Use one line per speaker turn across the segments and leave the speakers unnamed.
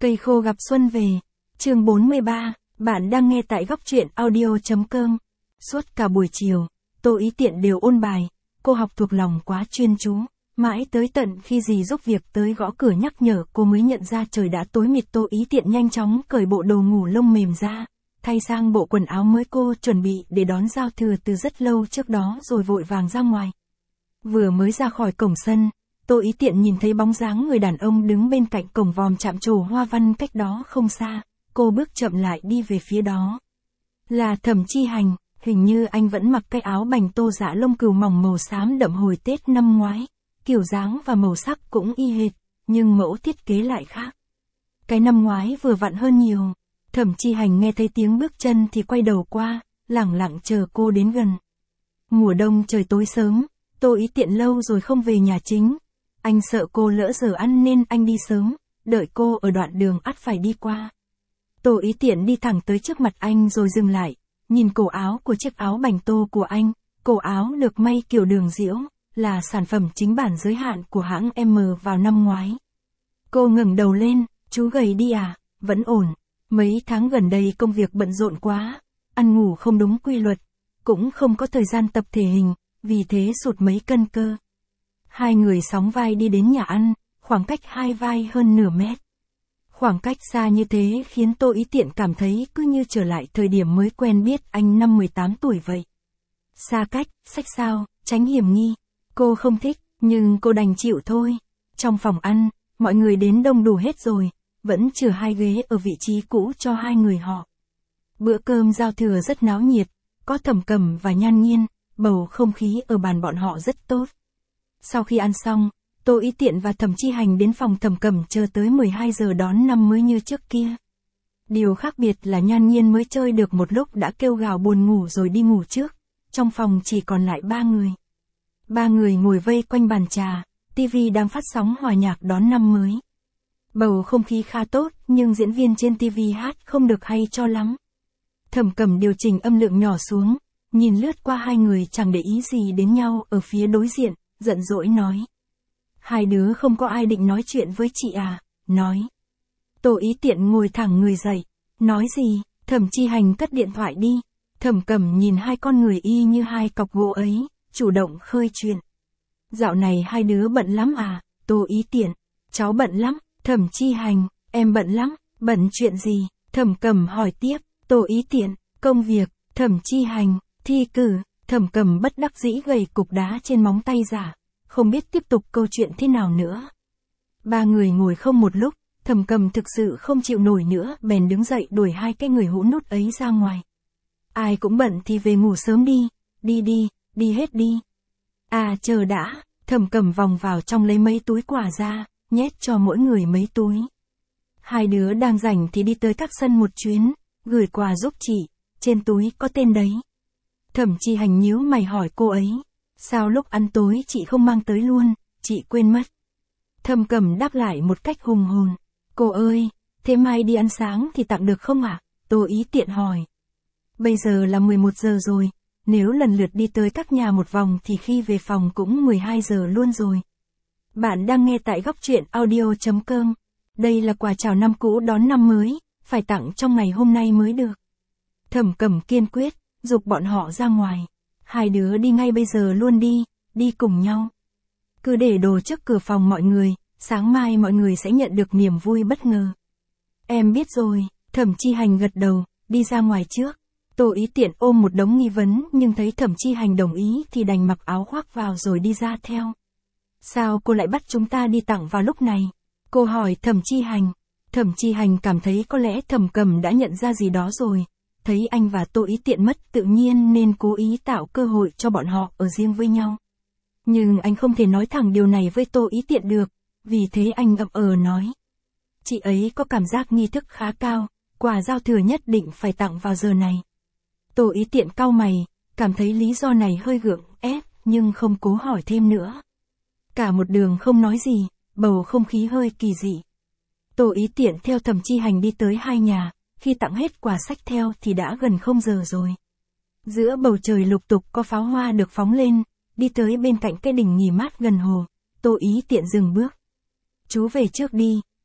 Cây khô gặp xuân về. Chương 43, bạn đang nghe tại góc truyện audio.com. Suốt cả buổi chiều, Tô Ý Tiện đều ôn bài, cô học thuộc lòng quá chuyên chú, mãi tới tận khi dì giúp việc tới gõ cửa nhắc nhở cô mới nhận ra trời đã tối mịt. Tô Ý Tiện nhanh chóng cởi bộ đồ ngủ lông mềm ra, thay sang bộ quần áo mới cô chuẩn bị để đón giao thừa từ rất lâu trước đó rồi vội vàng ra ngoài. Vừa mới ra khỏi cổng sân, Tô Ý Tiện nhìn thấy bóng dáng người đàn ông đứng bên cạnh cổng vòm chạm trổ hoa văn cách đó không xa, cô bước chậm lại đi về phía đó. Là Thẩm Chi Hành, hình như anh vẫn mặc cái áo bành tô dạ lông cừu mỏng màu xám đậm hồi Tết năm ngoái, kiểu dáng và màu sắc cũng y hệt, nhưng mẫu thiết kế lại khác. Cái năm ngoái vừa vặn hơn nhiều. Thẩm Chi Hành nghe thấy tiếng bước chân thì quay đầu qua, lẳng lặng chờ cô đến gần. Mùa đông trời tối sớm, Tô Ý Tiện lâu rồi không về nhà chính. Anh sợ cô lỡ giờ ăn nên anh đi sớm, đợi cô ở đoạn đường ắt phải đi qua. Tô Ý Tiện đi thẳng tới trước mặt anh rồi dừng lại, nhìn cổ áo của chiếc áo bành tô của anh. Cổ áo được may kiểu đường diễu, là sản phẩm chính bản giới hạn của hãng M vào năm ngoái. Cô ngẩng đầu lên, chú gầy đi à, vẫn ổn. Mấy tháng gần đây công việc bận rộn quá, ăn ngủ không đúng quy luật, cũng không có thời gian tập thể hình, vì thế sụt mấy cân cơ. Hai người sóng vai đi đến nhà ăn, khoảng cách hai vai hơn nửa mét. Khoảng cách xa như thế khiến Tô Ý Tiện cảm thấy cứ như trở lại thời điểm mới quen biết anh năm 18 tuổi vậy. Xa cách, xách sao, tránh hiểm nghi. Cô không thích, nhưng cô đành chịu thôi. Trong phòng ăn, mọi người đến đông đủ hết rồi, vẫn chừa hai ghế ở vị trí cũ cho hai người họ. Bữa cơm giao thừa rất náo nhiệt, có Thẩm Cẩm và Nhan Nhiên, bầu không khí ở bàn bọn họ rất tốt. Sau khi ăn xong, Tô Ý Tiện và Thẩm Chi Hành đến phòng Thẩm Cẩm chờ tới 12 giờ đón năm mới như trước kia. Điều khác biệt là Nhan Nhiên mới chơi được một lúc đã kêu gào buồn ngủ rồi đi ngủ trước. Trong phòng chỉ còn lại ba người. Ba người ngồi vây quanh bàn trà, TV đang phát sóng hòa nhạc đón năm mới. Bầu không khí khá tốt, nhưng diễn viên trên TV hát không được hay cho lắm. Thẩm Cẩm điều chỉnh âm lượng nhỏ xuống, nhìn lướt qua hai người chẳng để ý gì đến nhau ở phía đối diện, giận dỗi nói. Hai đứa không có ai định nói chuyện với chị à, nói. Tô Ý Tiện ngồi thẳng người dậy, nói gì, Thẩm Chi Hành cất điện thoại đi. Thẩm Cẩm nhìn hai con người y như hai cọc gỗ ấy, chủ động khơi chuyện. Dạo này hai đứa bận lắm à, Tô Ý Tiện, cháu bận lắm. Thẩm Chi Hành, em bận lắm, bận chuyện gì? Thẩm Cẩm hỏi tiếp. Tô Ý Tiện, công việc. Thẩm Chi Hành, thi cử. Thẩm Cẩm bất đắc dĩ gầy cục đá trên móng tay giả, không biết tiếp tục câu chuyện thế nào nữa. Ba người ngồi không một lúc, Thẩm Cẩm thực sự không chịu nổi nữa, bèn đứng dậy đuổi hai cái người hũ nút ấy ra ngoài. Ai cũng bận thì về ngủ sớm đi, đi hết đi. À chờ đã, Thẩm Cẩm vòng vào trong lấy mấy túi quà ra, nhét cho mỗi người mấy túi. Hai đứa đang rảnh thì đi tới các sân một chuyến, gửi quà giúp chị, trên túi có tên đấy. Thẩm Chi Hành nhíu mày hỏi cô ấy, sao lúc ăn tối chị không mang tới luôn, chị quên mất. Thẩm Cẩm đáp lại một cách hùng hồn, cô ơi, thế mai đi ăn sáng thì tặng được không ạ? Tô Ý Tiện hỏi. Bây giờ là 11 giờ rồi, nếu lần lượt đi tới các nhà một vòng thì khi về phòng cũng 12 giờ luôn rồi. Bạn đang nghe tại góc truyện audio.com. Đây là quà chào năm cũ đón năm mới, phải tặng trong ngày hôm nay mới được. Thẩm Cẩm kiên quyết, giục bọn họ ra ngoài. Hai đứa đi ngay bây giờ luôn đi cùng nhau. Cứ để đồ trước cửa phòng mọi người, sáng mai mọi người sẽ nhận được niềm vui bất ngờ. Em biết rồi, Thẩm Chi Hành gật đầu, đi ra ngoài trước. Tô Ý Tiện ôm một đống nghi vấn nhưng thấy Thẩm Chi Hành đồng ý thì đành mặc áo khoác vào rồi đi ra theo. Sao cô lại bắt chúng ta đi tặng vào lúc này? Cô hỏi Thẩm Chi Hành. Thẩm Chi Hành cảm thấy có lẽ Thẩm Cẩm đã nhận ra gì đó rồi. Thấy anh và Tô Ý Tiện mất tự nhiên nên cố ý tạo cơ hội cho bọn họ ở riêng với nhau. Nhưng anh không thể nói thẳng điều này với Tô Ý Tiện được, vì thế anh nói. Chị ấy có cảm giác nghi thức khá cao, quà giao thừa nhất định phải tặng vào giờ này. Tô Ý Tiện cau mày, cảm thấy lý do này hơi gượng ép, nhưng không cố hỏi thêm nữa. Cả một đường không nói gì, bầu không khí hơi kỳ dị. Tô Ý Tiện theo Thẩm Chi Hành đi tới hai nhà, khi tặng hết quà xách theo thì đã gần 0 giờ rồi. Giữa bầu trời lục tục có pháo hoa được phóng lên, đi tới bên cạnh cái đình nghỉ mát gần hồ, Tô Ý Tiện dừng bước. Chú về trước đi,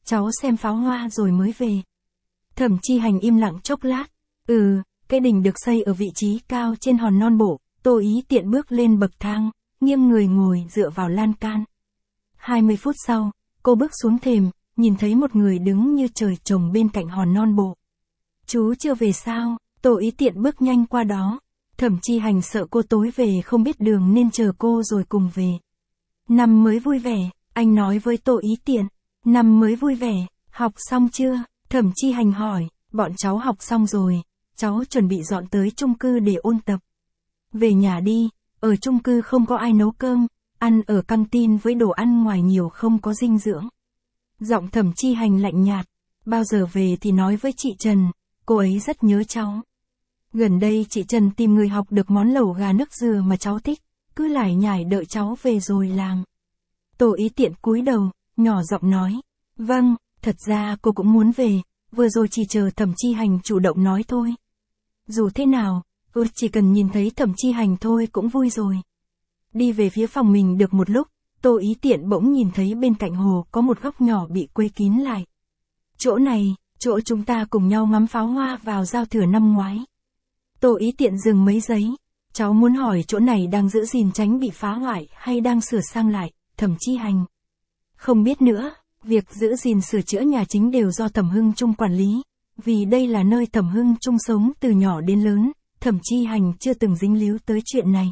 cháu xem pháo hoa rồi mới về. Thẩm Chi Hành im lặng chốc lát. Cái đình được xây ở vị trí cao trên hòn non bộ, Tô Ý Tiện bước lên bậc thang, nghiêng người ngồi dựa vào lan can. 20 phút sau, cô bước xuống thềm, nhìn thấy một người đứng như trời trồng bên cạnh hòn non bộ. Chú chưa về sao? Tô Ý Tiện bước nhanh qua đó. Thẩm Chi Hành sợ cô tối về không biết đường nên chờ cô rồi cùng về. Năm mới vui vẻ, anh nói với Tô Ý Tiện. Năm mới vui vẻ, học xong chưa? Thẩm Chi Hành hỏi. Bọn cháu học xong rồi, cháu chuẩn bị dọn tới chung cư để ôn tập. Về nhà đi, ở chung cư không có ai nấu cơm, ăn ở căng tin với đồ ăn ngoài nhiều không có dinh dưỡng. Giọng Thẩm Chi Hành lạnh nhạt. Bao giờ về thì nói với chị Trần, cô ấy rất nhớ cháu. Gần đây chị Trần tìm người học được món lẩu gà nước dừa mà cháu thích, cứ lải nhải đợi cháu về rồi làm. Tô Ý Tiện cúi đầu, nhỏ giọng nói. Vâng, thật ra cô cũng muốn về, vừa rồi chỉ chờ Thẩm Chi Hành chủ động nói thôi. Dù thế nào, chỉ cần nhìn thấy Thẩm Chi Hành thôi cũng vui rồi. Đi về phía phòng mình được một lúc, Tô Ý Tiện bỗng nhìn thấy bên cạnh hồ có một góc nhỏ bị quây kín lại. Chỗ này, chỗ chúng ta cùng nhau ngắm pháo hoa vào giao thừa năm ngoái. Tô Ý Tiện dừng mấy giây. Cháu muốn hỏi chỗ này đang giữ gìn tránh bị phá hoại hay đang sửa sang lại, Thẩm Chi Hành. Không biết nữa, việc giữ gìn sửa chữa nhà chính đều do Thẩm Hưng Trung quản lý. Vì đây là nơi Thẩm Hưng Trung sống từ nhỏ đến lớn, Thẩm Chi Hành chưa từng dính líu tới chuyện này.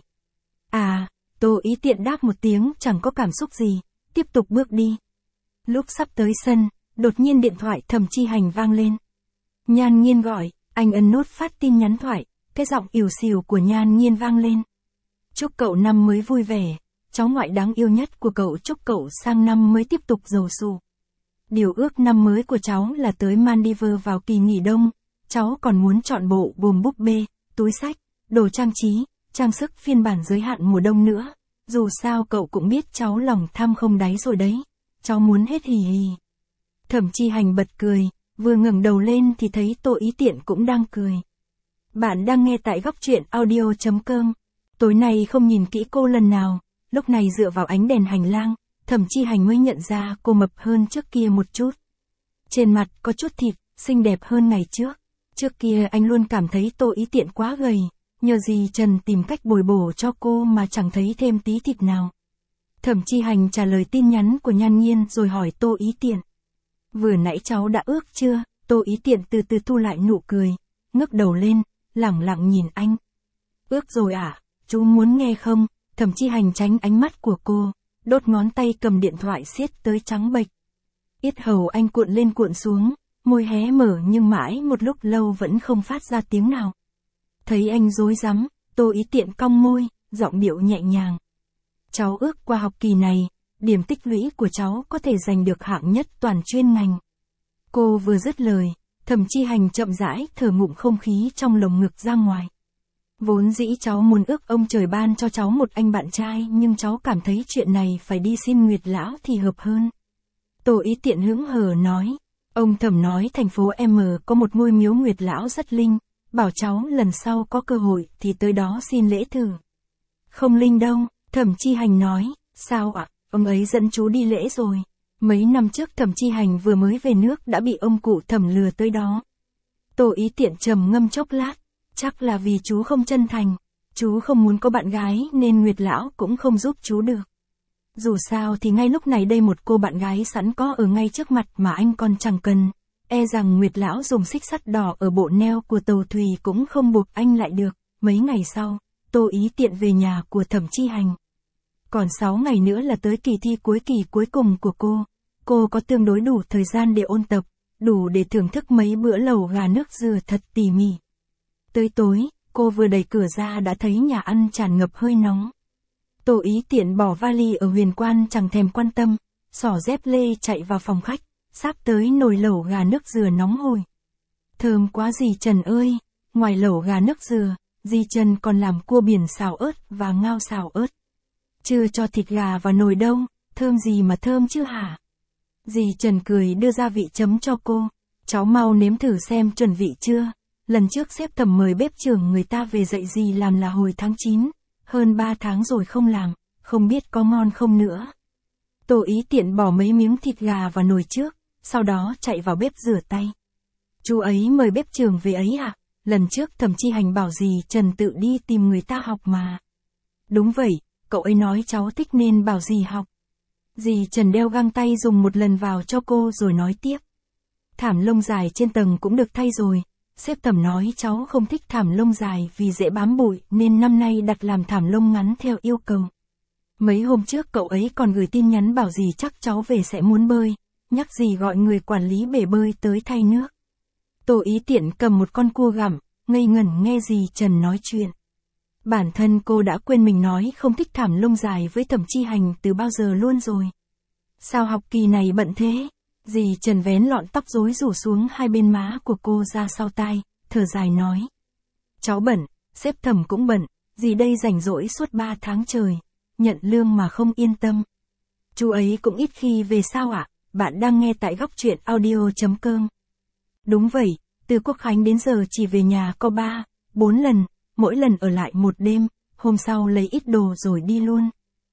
Tô Ý Tiện đáp một tiếng chẳng có cảm xúc gì, tiếp tục bước đi. Lúc sắp tới sân, đột nhiên điện thoại Thẩm Chi Hành vang lên. Nhan Nghiên gọi, anh ấn nút phát tin nhắn thoại, cái giọng ỉu xìu của Nhan Nghiên vang lên. Chúc cậu năm mới vui vẻ, cháu ngoại đáng yêu nhất của cậu chúc cậu sang năm mới tiếp tục giàu sụ. Điều ước năm mới của cháu là tới Maldives vào kỳ nghỉ đông, cháu còn muốn chọn bộ gồm búp bê, túi xách, đồ trang trí, trang sức phiên bản giới hạn mùa đông nữa. Dù sao cậu cũng biết cháu lòng tham không đáy rồi đấy, cháu muốn hết hì hì. Thẩm Chi Hành bật cười, vừa ngẩng đầu lên thì thấy Tô Ý Tiện cũng đang cười. Bạn đang nghe tại góc truyện audio.com. Tối nay không nhìn kỹ cô lần nào, lúc này dựa vào ánh đèn hành lang, Thẩm Chi Hành mới nhận ra cô mập hơn trước kia một chút. Trên mặt có chút thịt, xinh đẹp hơn ngày trước. Trước kia anh luôn cảm thấy Tô Ý Tiện quá gầy, nhờ gì Trần tìm cách bồi bổ cho cô mà chẳng thấy thêm tí thịt nào. Thẩm Chi Hành trả lời tin nhắn của Nhan Nghiên rồi hỏi Tô Ý Tiện. Vừa nãy cháu đã ước chưa? Tô Ý Tiện từ từ thu lại nụ cười, ngước đầu lên, lẳng lặng nhìn anh. Ước rồi à? Chú muốn nghe không? Thẩm Chi Hành tránh ánh mắt của cô, đốt ngón tay cầm điện thoại siết tới trắng bệch. Yết hầu anh cuộn lên cuộn xuống, môi hé mở nhưng mãi một lúc lâu vẫn không phát ra tiếng nào. Thấy anh rối rắm, Tô Ý Tiện cong môi, giọng điệu nhẹ nhàng. Cháu ước qua học kỳ này, điểm tích lũy của cháu có thể giành được hạng nhất toàn chuyên ngành. Cô vừa dứt lời, Thẩm Chi Hành chậm rãi thở ngụm không khí trong lồng ngực ra ngoài. Vốn dĩ cháu muốn ước ông trời ban cho cháu một anh bạn trai nhưng cháu cảm thấy chuyện này phải đi xin Nguyệt Lão thì hợp hơn. Tô Ý Tiện hững hờ nói. Ông Thẩm nói thành phố M có một ngôi miếu Nguyệt Lão rất linh, bảo cháu lần sau có cơ hội thì tới đó xin lễ thử. Không linh đâu, Thẩm Chi Hành nói. Sao ạ? Ông ấy dẫn chú đi lễ rồi. Mấy năm trước Thẩm Chi Hành vừa mới về nước đã bị ông cụ Thẩm lừa tới đó. Tô Ý Tiện trầm ngâm chốc lát. Chắc là vì chú không chân thành. Chú không muốn có bạn gái nên Nguyệt Lão cũng không giúp chú được. Dù sao thì ngay lúc này đây một cô bạn gái sẵn có ở ngay trước mặt mà anh còn chẳng cần. E rằng Nguyệt Lão dùng xích sắt đỏ ở bộ neo của tàu thủy cũng không buộc anh lại được. Mấy ngày sau, Tô Ý Tiện về nhà của Thẩm Chi Hành. Còn 6 ngày nữa là tới kỳ thi cuối kỳ cuối cùng của cô. Cô có tương đối đủ thời gian để ôn tập, đủ để thưởng thức mấy bữa lẩu gà nước dừa thật tỉ mỉ. Tới tối, cô vừa đẩy cửa ra đã thấy nhà ăn tràn ngập hơi nóng. Tô Ý Tiện bỏ vali ở Huyền Quan chẳng thèm quan tâm, xỏ dép lê chạy vào phòng khách, sắp tới nồi lẩu gà nước dừa nóng hổi. Thơm quá dì Trần ơi, ngoài lẩu gà nước dừa, dì Trần còn làm cua biển xào ớt và ngao xào ớt. Chưa cho thịt gà vào nồi đâu, thơm gì mà thơm chứ hả? Dì Trần cười đưa gia vị chấm cho cô, cháu mau nếm thử xem chuẩn vị chưa. Lần trước sếp Thẩm mời bếp trưởng người ta về dạy dì làm là hồi tháng 9, hơn 3 tháng rồi không làm, không biết có ngon không nữa. Tô Ý Tiện bỏ mấy miếng thịt gà vào nồi trước, sau đó chạy vào bếp rửa tay. Chú ấy mời bếp trưởng về ấy à? Lần trước Thẩm Chi Hành bảo dì Trần tự đi tìm người ta học mà. Đúng vậy, cậu ấy nói cháu thích nên bảo dì học. Dì Trần đeo găng tay dùng một lần vào cho cô rồi nói tiếp. Thảm lông dài trên tầng cũng được thay rồi. Sếp Thẩm nói cháu không thích thảm lông dài vì dễ bám bụi nên năm nay đặt làm thảm lông ngắn theo yêu cầu. Mấy hôm trước cậu ấy còn gửi tin nhắn bảo dì chắc cháu về sẽ muốn bơi, nhắc dì gọi người quản lý bể bơi tới thay nước. Tô Ý Tiện cầm một con cua gặm, ngây ngẩn nghe dì Trần nói chuyện. Bản thân cô đã quên mình nói không thích thảm lông dài với Thẩm Chi Hành từ bao giờ luôn rồi. Sao học kỳ này bận thế? Dì Trần vén lọn tóc rối rủ xuống hai bên má của cô ra sau tai, thở dài nói. Cháu bận, sếp Thẩm cũng bận, dì đây rảnh rỗi suốt 3 tháng trời, nhận lương mà không yên tâm. Chú ấy cũng ít khi về sao ạ? Bạn đang nghe tại góc truyện audio.com. Đúng vậy, từ Quốc Khánh đến giờ chỉ về nhà có 3-4 lần, mỗi lần ở lại một đêm, hôm sau lấy ít đồ rồi đi luôn.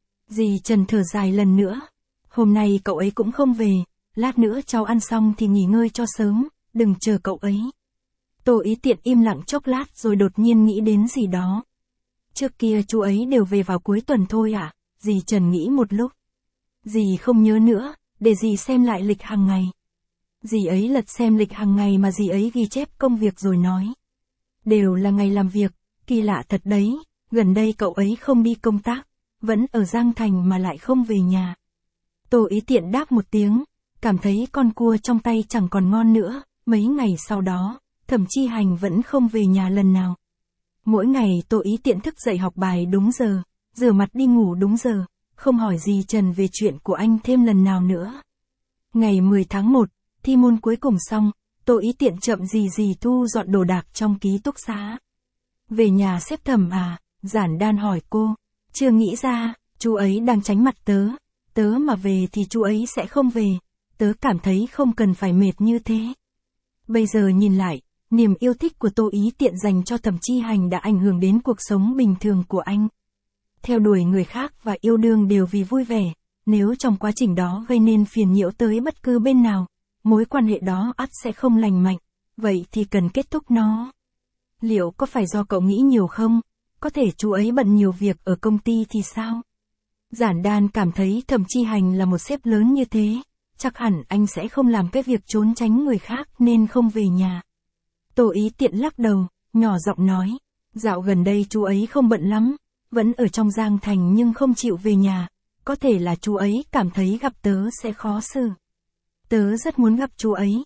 Dì Trần thở dài lần nữa. Hôm nay cậu ấy cũng không về, lát nữa cháu ăn xong thì nghỉ ngơi cho sớm, đừng chờ cậu ấy. Tô Ý Tiện im lặng chốc lát rồi đột nhiên nghĩ đến gì đó. Trước kia chú ấy đều về vào cuối tuần thôi à? Dì Trần nghĩ một lúc. Dì không nhớ nữa, để dì xem lại lịch hàng ngày. Dì ấy lật xem lịch hàng ngày mà dì ấy ghi chép công việc rồi nói. Đều là ngày làm việc, kỳ lạ thật đấy, gần đây cậu ấy không đi công tác, vẫn ở Giang Thành mà lại không về nhà. Tô Ý Tiện đáp một tiếng, cảm thấy con cua trong tay chẳng còn ngon nữa, mấy ngày sau đó, Thẩm Chi Hành vẫn không về nhà lần nào. Mỗi ngày Tô Ý Tiện thức dậy học bài đúng giờ, rửa mặt đi ngủ đúng giờ, không hỏi dì Trần về chuyện của anh thêm lần nào nữa. Ngày 10 tháng 1, thi môn cuối cùng xong, Tô Ý Tiện chậm gì thu dọn đồ đạc trong ký túc xá. Về nhà sếp Thẩm à? Giản Đan hỏi cô. Chưa nghĩ ra, chú ấy đang tránh mặt tớ mà về thì chú ấy sẽ không về, tớ cảm thấy không cần phải mệt như thế. Bây giờ nhìn lại, niềm yêu thích của Tô Ý Tiện dành cho Thẩm Chi Hành đã ảnh hưởng đến cuộc sống bình thường của anh. Theo đuổi người khác và yêu đương đều vì vui vẻ, nếu trong quá trình đó gây nên phiền nhiễu tới bất cứ bên nào, mối quan hệ đó ắt sẽ không lành mạnh, vậy thì cần kết thúc nó. Liệu có phải do cậu nghĩ nhiều không? Có thể chú ấy bận nhiều việc ở công ty thì sao? Giản Đan cảm thấy Thẩm Chi Hành là một sếp lớn như thế, chắc hẳn anh sẽ không làm cái việc trốn tránh người khác nên không về nhà. Tô Ý Tiện lắc đầu, nhỏ giọng nói, dạo gần đây chú ấy không bận lắm, vẫn ở trong Giang Thành nhưng không chịu về nhà, có thể là chú ấy cảm thấy gặp tớ sẽ khó xử. Tớ rất muốn gặp chú ấy,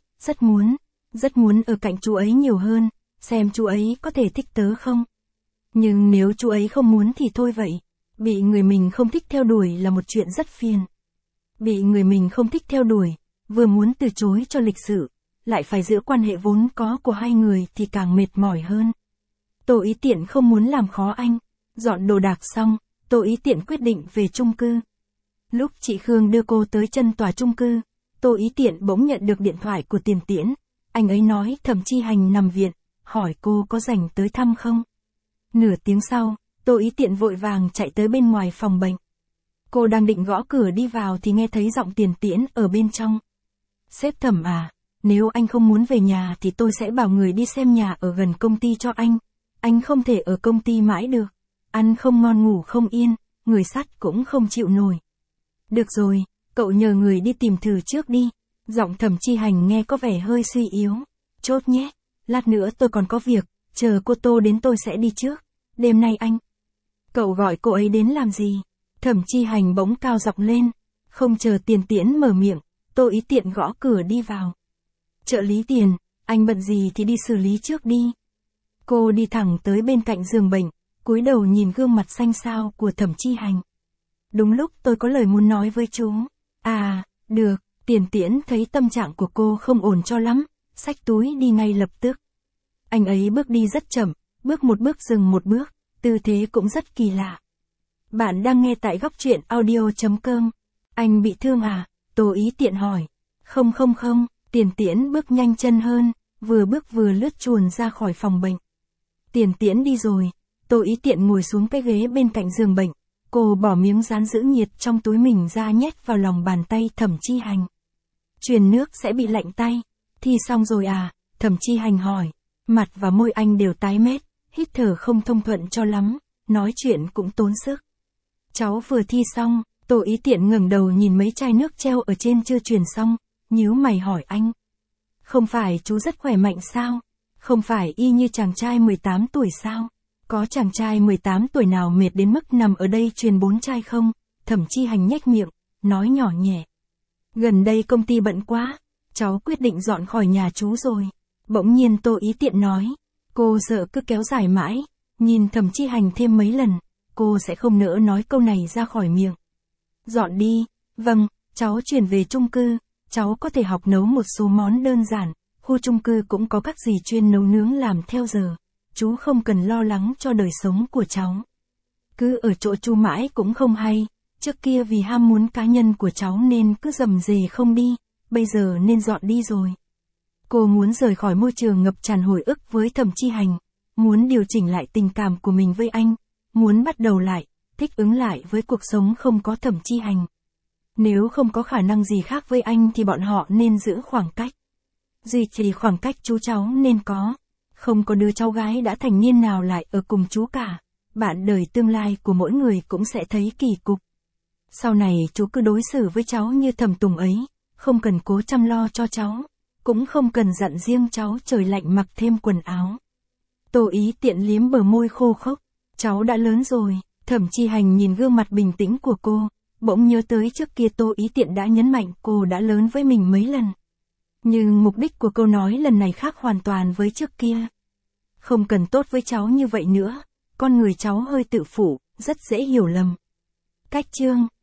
rất muốn ở cạnh chú ấy nhiều hơn, xem chú ấy có thể thích tớ không. Nhưng nếu chú ấy không muốn thì thôi vậy, bị người mình không thích theo đuổi là một chuyện rất phiền. Bị người mình không thích theo đuổi, vừa muốn từ chối cho lịch sự, lại phải giữ quan hệ vốn có của hai người thì càng mệt mỏi hơn. Tô Ý Tiện không muốn làm khó anh, dọn đồ đạc xong, Tô Ý Tiện quyết định về chung cư. Lúc chị Khương đưa cô tới chân tòa chung cư, Tô Ý Tiện bỗng nhận được điện thoại của Tiền Tiễn, anh ấy nói Thẩm Chi Hành nằm viện, hỏi cô có rảnh tới thăm không. Nửa tiếng sau, Tô Ý Tiện vội vàng chạy tới bên ngoài phòng bệnh. Cô đang định gõ cửa đi vào thì nghe thấy giọng Tiền Tiễn ở bên trong. Sếp Thẩm à, nếu anh không muốn về nhà thì tôi sẽ bảo người đi xem nhà ở gần công ty cho anh không thể ở công ty mãi được, ăn không ngon ngủ không yên, người sắt cũng không chịu nổi. Được rồi, cậu nhờ người đi tìm thử trước đi. Giọng Thẩm Chi Hành nghe có vẻ hơi suy yếu. Chốt nhé, lát nữa tôi còn có việc, chờ cô Tô đến tôi sẽ đi trước. Đêm nay anh. Cậu gọi cô ấy đến làm gì? Thẩm Chi Hành bỗng cao giọng lên. Không chờ Tiền Tiễn mở miệng, Tô Ý Tiện gõ cửa đi vào. Trợ lý Tiền, anh bận gì thì đi xử lý trước đi. Cô đi thẳng tới bên cạnh giường bệnh, cúi đầu nhìn gương mặt xanh xao của Thẩm Chi Hành. Đúng lúc tôi có lời muốn nói với chú. À, được. Tiền Tiễn thấy tâm trạng của cô không ổn cho lắm, xách túi đi ngay lập tức. Anh ấy bước đi rất chậm, bước một bước dừng một bước, tư thế cũng rất kỳ lạ. Bạn đang nghe tại góc truyện audio.com. Anh bị thương à? Tô Ý Tiện hỏi. Không, Tiền Tiễn bước nhanh chân hơn, vừa bước vừa lướt chuồn ra khỏi phòng bệnh. Tiền Tiễn đi rồi, Tô Ý Tiện ngồi xuống cái ghế bên cạnh giường bệnh. Cô bỏ miếng dán giữ nhiệt trong túi mình ra nhét vào lòng bàn tay Thẩm Chi Hành. Truyền nước sẽ bị lạnh tay. Thi xong rồi à? Thẩm Chi Hành hỏi. Mặt và môi anh đều tái mét, hít thở không thông thuận cho lắm, nói chuyện cũng tốn sức. Cháu vừa thi xong, Tô Ý Tiện ngẩng đầu nhìn mấy chai nước treo ở trên chưa truyền xong, nhíu mày hỏi anh. Không phải chú rất khỏe mạnh sao? Không phải y như chàng trai 18 tuổi sao? Có chàng trai 18 tuổi nào mệt đến mức nằm ở đây truyền 4 chai không? Thẩm Chi Hành nhếch miệng, nói nhỏ nhẹ. Gần đây công ty bận quá, cháu quyết định dọn khỏi nhà chú rồi. Bỗng nhiên Tô Ý Tiện nói. Cô sợ cứ kéo dài mãi, nhìn Thẩm Chi Hành thêm mấy lần, cô sẽ không nỡ nói câu này ra khỏi miệng. Dọn đi, vâng, cháu chuyển về chung cư, cháu có thể học nấu một số món đơn giản, khu chung cư cũng có các dì chuyên nấu nướng làm theo giờ, chú không cần lo lắng cho đời sống của cháu. Cứ ở chỗ chú mãi cũng không hay, trước kia vì ham muốn cá nhân của cháu nên cứ rầm rề không đi, bây giờ nên dọn đi rồi. Cô muốn rời khỏi môi trường ngập tràn hồi ức với Thẩm Chi Hành, muốn điều chỉnh lại tình cảm của mình với anh, muốn bắt đầu lại, thích ứng lại với cuộc sống không có Thẩm Chi Hành. Nếu không có khả năng gì khác với anh thì bọn họ nên giữ khoảng cách. Duy trì khoảng cách chú cháu nên có. Không có đứa cháu gái đã thành niên nào lại ở cùng chú cả. Bạn đời tương lai của mỗi người cũng sẽ thấy kỳ cục. Sau này chú cứ đối xử với cháu như Thẩm Tùng ấy, không cần cố chăm lo cho cháu, cũng không cần dặn riêng cháu trời lạnh mặc thêm quần áo. Tô Ý Tiện liếm bờ môi khô khốc. Cháu đã lớn rồi. Thẩm Chi Hành nhìn gương mặt bình tĩnh của cô, bỗng nhớ tới trước kia Tô Ý Tiện đã nhấn mạnh cô đã lớn với mình mấy lần. Nhưng mục đích của câu nói lần này khác hoàn toàn với trước kia. Không cần tốt với cháu như vậy nữa, con người cháu hơi tự phụ, rất dễ hiểu lầm. Cách chương